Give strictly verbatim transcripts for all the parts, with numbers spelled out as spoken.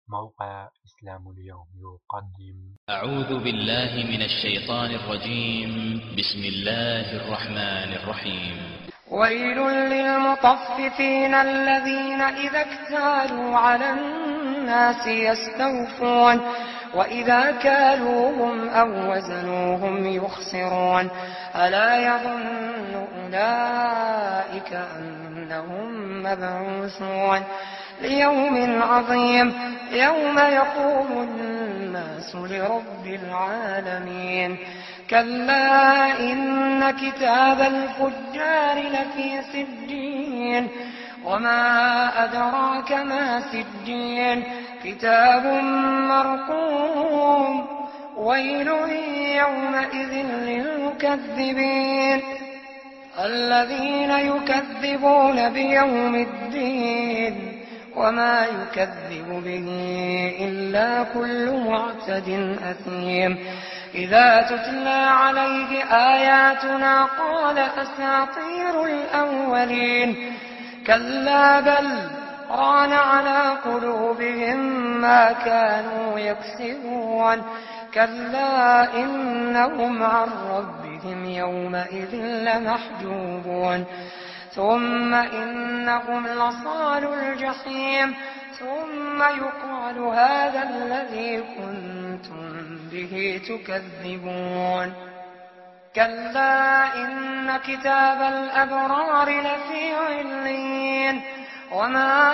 موقع إسلام اليوم يقدم. أعوذ بالله من الشيطان الرجيم. بسم الله الرحمن الرحيم. ويل للمطففين الذين إذا اكتالوا على الناس يستوفون وإذا كالوهم أو وزنوهم يخسرون ألا يظن أولئك أنهم مبعوثون ليوم عظيم يوم يقوم الناس لرب العالمين. كلا إن كتاب الفجار لفي سجين وما أدراك ما سجين كتاب مرقوم ويل يومئذ للمكذبين الذين يكذبون بيوم الدين وما يكذب به إلا كل معتد أثيم. إذا تتلى عليه آياتنا قال أساطير الأولين كلا بل ران على قلوبهم ما كانوا يكسبون كلا إنهم عن ربهم يومئذ لمحجوبون ثم إنهم لصالوا الجحيم ثم يقال هذا الذي كنتم به تكذبون. كلا إن كتاب الأبرار لفي عليين وما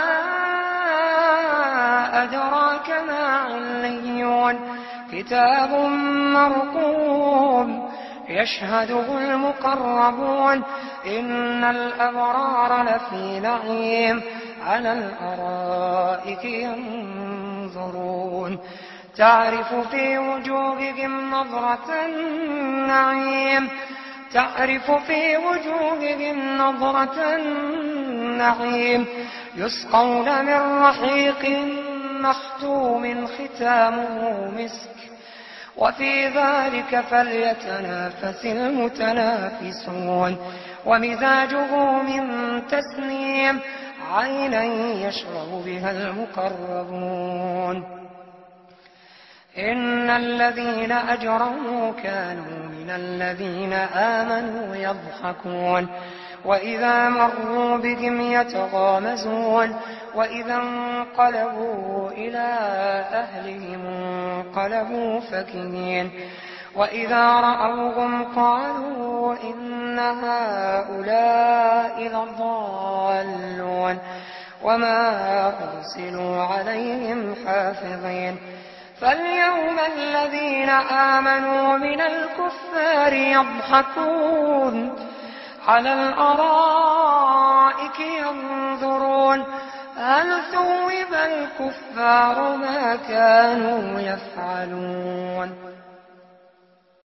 أدراك ما عليون كتاب مرقوم يشهده المقربون إن الأبرار لفي نعيم على الأرائك ينظرون تعرف في وجوههم نظرة النعيم تعرف في وجوههم نظرة النعيم يسقون من رحيق مختوم ختامه مسك وفي ذلك فليتنافس المتنافسون ومزاجه من تسنيم عينا يشرب بها المقربون. إن الذين أجرموا كانوا من الذين آمنوا يضحكون وإذا مروا بهم يتغامزون وإذا انقلبوا إلى أهلهم انقلبوا فكهين وإذا رأوهم قالوا إن هؤلاء لضالون وما أرسلوا عليهم حافظين. فاليوم الذين آمنوا من الكفار يضحكون على الأرائك ينظرون هل ثوب الكفار ما كانوا يفعلون.